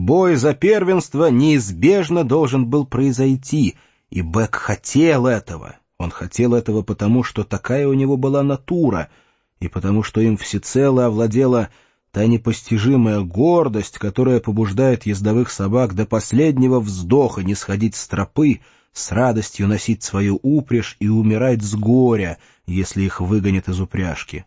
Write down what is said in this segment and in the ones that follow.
Бой за первенство неизбежно должен был произойти, и Бэк хотел этого. Он хотел этого потому, что такая у него была натура, и потому, что им всецело овладела та непостижимая гордость, которая побуждает ездовых собак до последнего вздоха не сходить с тропы, с радостью носить свою упряжь и умирать с горя, если их выгонят из упряжки.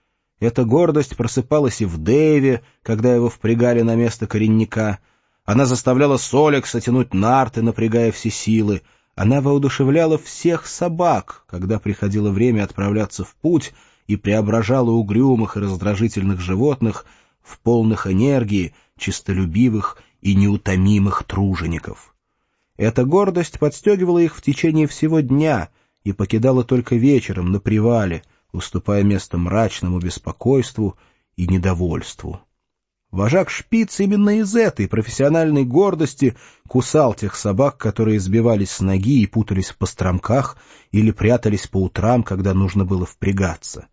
Эта гордость просыпалась и в Дэйве, когда его впрягали на место коренника. Она заставляла Солекса тянуть нарты, напрягая все силы. Она воодушевляла всех собак, когда приходило время отправляться в путь, и преображала угрюмых и раздражительных животных в полных энергии, честолюбивых и неутомимых тружеников. Эта гордость подстегивала их в течение всего дня и покидала только вечером на привале, уступая место мрачному беспокойству и недовольству. Вожак Шпиц именно из этой профессиональной гордости кусал тех собак, которые сбивались с ноги и путались в постромках или прятались по утрам, когда нужно было впрягаться.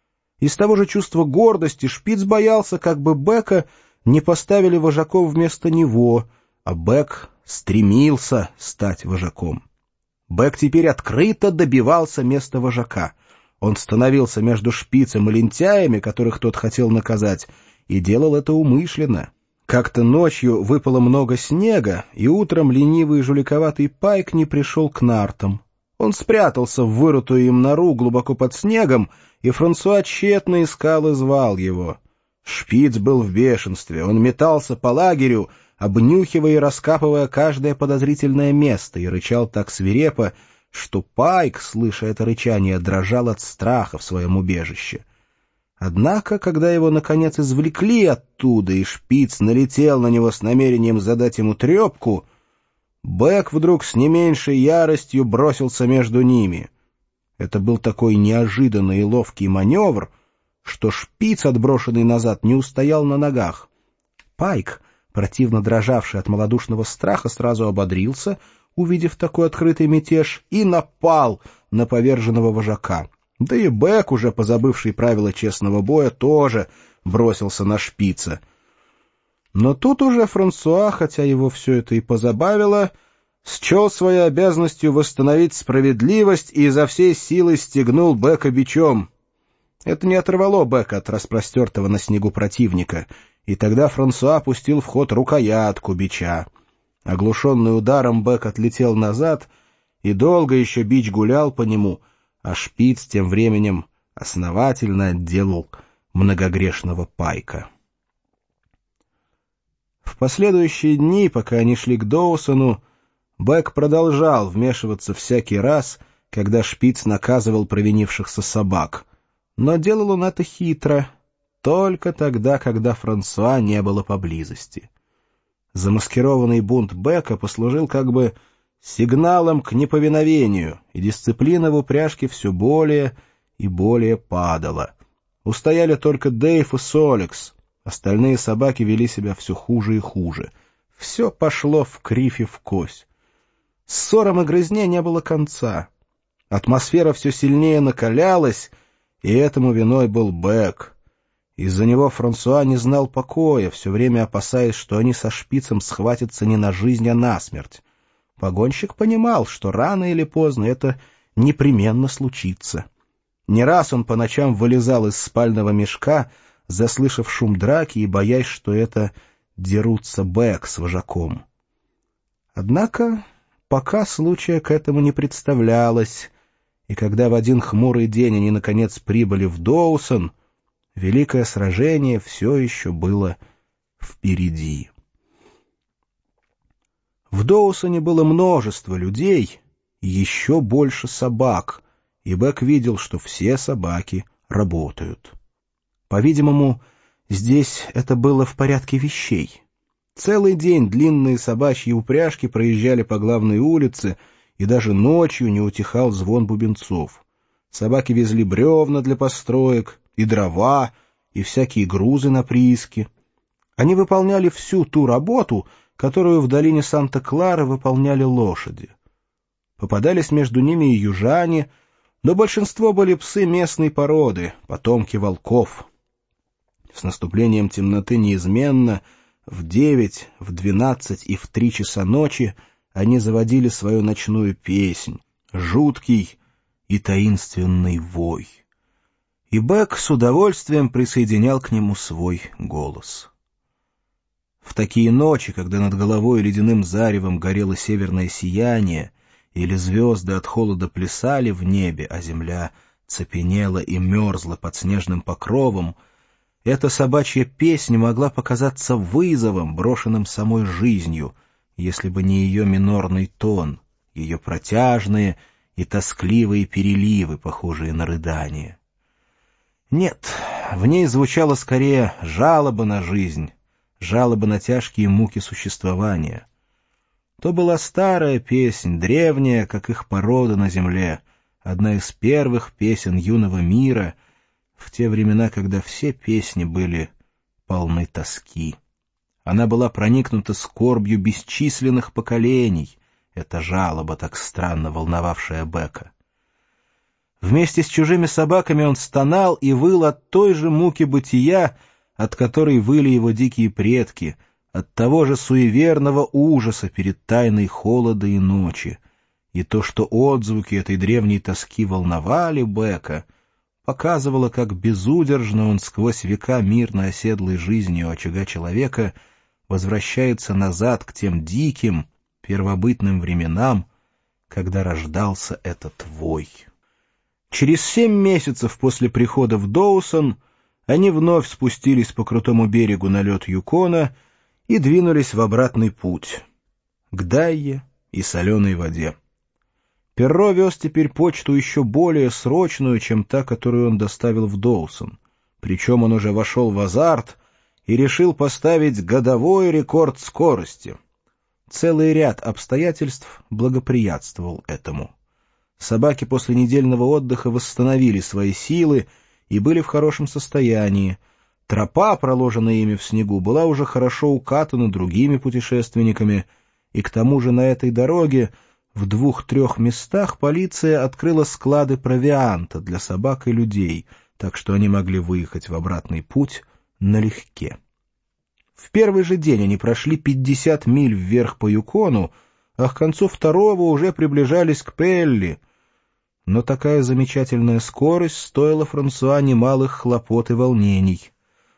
Из того же чувства гордости Шпиц боялся, как бы Бека не поставили вожаком вместо него, а Бек стремился стать вожаком. Бек теперь открыто добивался места вожака. Он становился между Шпицем и лентяями, которых тот хотел наказать, и делал это умышленно. Как-то ночью выпало много снега, и утром ленивый и жуликоватый Пайк не пришел к нартам. Он спрятался в вырытую им нору глубоко под снегом, и Франсуа тщетно искал и звал его. Шпиц был в бешенстве, он метался по лагерю, обнюхивая и раскапывая каждое подозрительное место, и рычал так свирепо, что Пайк, слыша это рычание, дрожал от страха в своем убежище. Однако, когда его, наконец, извлекли оттуда, и Шпиц налетел на него с намерением задать ему трепку, Бек вдруг с не меньшей яростью бросился между ними. Это был такой неожиданный и ловкий маневр, что Шпиц, отброшенный назад, не устоял на ногах. Пайк, противно дрожавший от малодушного страха, сразу ободрился, увидев такой открытый мятеж, и напал на поверженного вожака. Да и Бек, уже позабывший правила честного боя, тоже бросился на Шпица. Но тут уже Франсуа, хотя его все это и позабавило, счел своей обязанностью восстановить справедливость и изо всей силы стегнул Бека бичом. Это не оторвало Бека от распростертого на снегу противника, и тогда Франсуа пустил в ход рукоятку бича. Оглушенный ударом, Бек отлетел назад, и долго еще бич гулял по нему, а Шпиц тем временем основательно отделал многогрешного Пайка. В последующие дни, пока они шли к Доусону, Бек продолжал вмешиваться всякий раз, когда Шпиц наказывал провинившихся собак. Но делал он это хитро, только тогда, когда Франсуа не было поблизости. Замаскированный бунт Бека послужил как бы сигналом к неповиновению, и дисциплина в упряжке все более и более падала. Устояли только Дэйв и Солекс, остальные собаки вели себя все хуже и хуже. Все пошло в кривь и в кось. Ссорам и грызне не было конца. Атмосфера все сильнее накалялась, и этому виной был Бек. Из-за него Франсуа не знал покоя, все время опасаясь, что они со Шпицем схватятся не на жизнь, а на смерть. Погонщик понимал, что рано или поздно это непременно случится. Не раз он по ночам вылезал из спального мешка, заслышав шум драки и боясь, что это дерутся Бек с вожаком. Однако пока случая к этому не представлялось, и когда в один хмурый день они, наконец, прибыли в Доусон, великое сражение все еще было впереди. В Доусоне было множество людей и еще больше собак, и Бек видел, что все собаки работают. По-видимому, здесь это было в порядке вещей. Целый день длинные собачьи упряжки проезжали по главной улице, и даже ночью не утихал звон бубенцов. Собаки везли бревна для построек, и дрова, и всякие грузы на прииски. Они выполняли всю ту работу, которую в долине Санта-Клара выполняли лошади. Попадались между ними и южане, но большинство были псы местной породы, потомки волков. С наступлением темноты неизменно, В 9, в 12 и в 3 часа ночи они заводили свою ночную песнь, жуткий и таинственный вой. И Бек с удовольствием присоединял к нему свой голос. В такие ночи, когда над головой ледяным заревом горело северное сияние, или звезды от холода плясали в небе, а земля цепенела и мерзла под снежным покровом, эта собачья песня могла показаться вызовом, брошенным самой жизнью, если бы не ее минорный тон, ее протяжные и тоскливые переливы, похожие на рыдание. Нет, в ней звучала скорее жалоба на жизнь, жалоба на тяжкие муки существования. То была старая песнь, древняя, как их порода на земле, одна из первых песен юного мира, в те времена, когда все песни были полны тоски. Она была проникнута скорбью бесчисленных поколений, эта жалоба, так странно волновавшая Бека. Вместе с чужими собаками он стонал и выл от той же муки бытия, от которой выли его дикие предки, от того же суеверного ужаса перед тайной холода и ночи. И то, что отзвуки этой древней тоски волновали Бека, показывало, как безудержно он сквозь века мирно оседлой жизнью очага человека возвращается назад к тем диким, первобытным временам, когда рождался этот вой. Через 7 месяцев после прихода в Доусон они вновь спустились по крутому берегу на лед Юкона и двинулись в обратный путь, к Дайе и соленой воде. Перро вез теперь почту еще более срочную, чем та, которую он доставил в Доусон. Причем он уже вошел в азарт и решил поставить годовой рекорд скорости. Целый ряд обстоятельств благоприятствовал этому. Собаки после недельного отдыха восстановили свои силы и были в хорошем состоянии. Тропа, проложенная ими в снегу, была уже хорошо укатана другими путешественниками, и к тому же на этой дороге в 2-3 местах полиция открыла склады провианта для собак и людей, так что они могли выехать в обратный путь налегке. В первый же день они прошли 50 миль вверх по Юкону, а к концу второго уже приближались к Пелли. Но такая замечательная скорость стоила Франсуа немалых хлопот и волнений.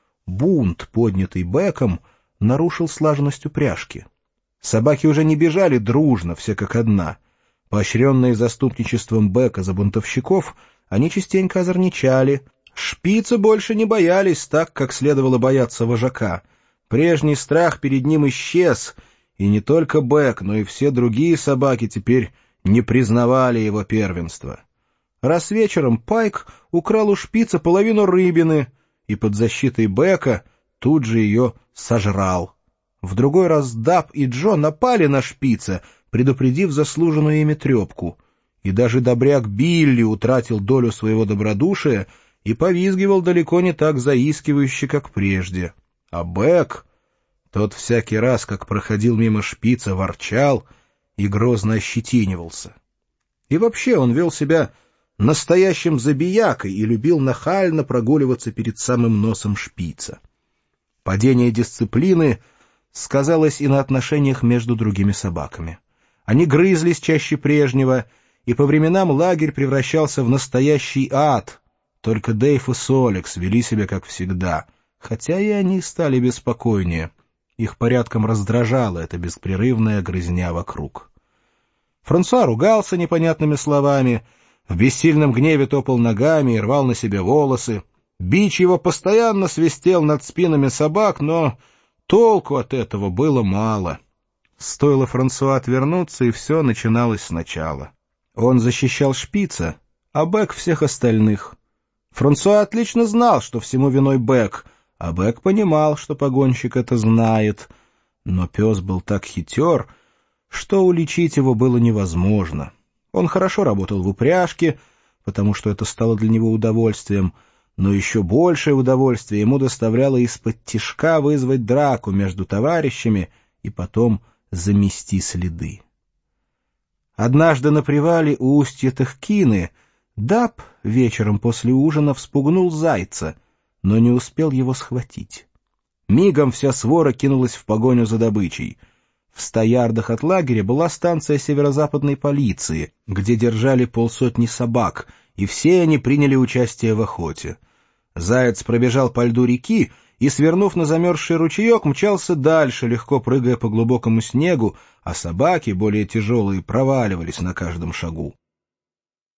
Бунт, поднятый Беком, нарушил слаженность упряжки. Собаки уже не бежали дружно, все как одна. Поощренные заступничеством Бека за бунтовщиков, они частенько озорничали. Шпицы больше не боялись так, как следовало бояться вожака. Прежний страх перед ним исчез, и не только Бек, но и все другие собаки теперь не признавали его первенства. Раз вечером Пайк украл у Шпица половину рыбины, и под защитой Бека тут же ее сожрал. В другой раз Даб и Джо напали на Шпица, предупредив заслуженную ими трепку, и даже добряк Билли утратил долю своего добродушия и повизгивал далеко не так заискивающе, как прежде. А Бек, тот всякий раз, как проходил мимо Шпица, ворчал и грозно ощетинивался. И вообще он вел себя настоящим забиякой и любил нахально прогуливаться перед самым носом Шпица. Падение дисциплины сказалось и на отношениях между другими собаками. Они грызлись чаще прежнего, и по временам лагерь превращался в настоящий ад. Только Дэйв и Солекс вели себя как всегда, хотя и они стали беспокойнее. Их порядком раздражала эта беспрерывная грызня вокруг. Франсуа ругался непонятными словами, в бессильном гневе топал ногами и рвал на себе волосы. Бич его постоянно свистел над спинами собак, но толку от этого было мало. Стоило Франсуа отвернуться, и все начиналось сначала. Он защищал Шпица, а Бек всех остальных. Франсуа отлично знал, что всему виной Бек, а Бек понимал, что погонщик это знает. Но пес был так хитер, что уличить его было невозможно. Он хорошо работал в упряжке, потому что это стало для него удовольствием, но еще большее удовольствие ему доставляло из-под тишка вызвать драку между товарищами и потом замести следы. Однажды на привале у устья Тахкины Даб вечером после ужина вспугнул зайца, но не успел его схватить. Мигом вся свора кинулась в погоню за добычей. В 100 ярдах от лагеря была станция северо-западной полиции, где держали 50 собак, и все они приняли участие в охоте. Заяц пробежал по льду реки и, свернув на замерзший ручеек, мчался дальше, легко прыгая по глубокому снегу, а собаки, более тяжелые, проваливались на каждом шагу.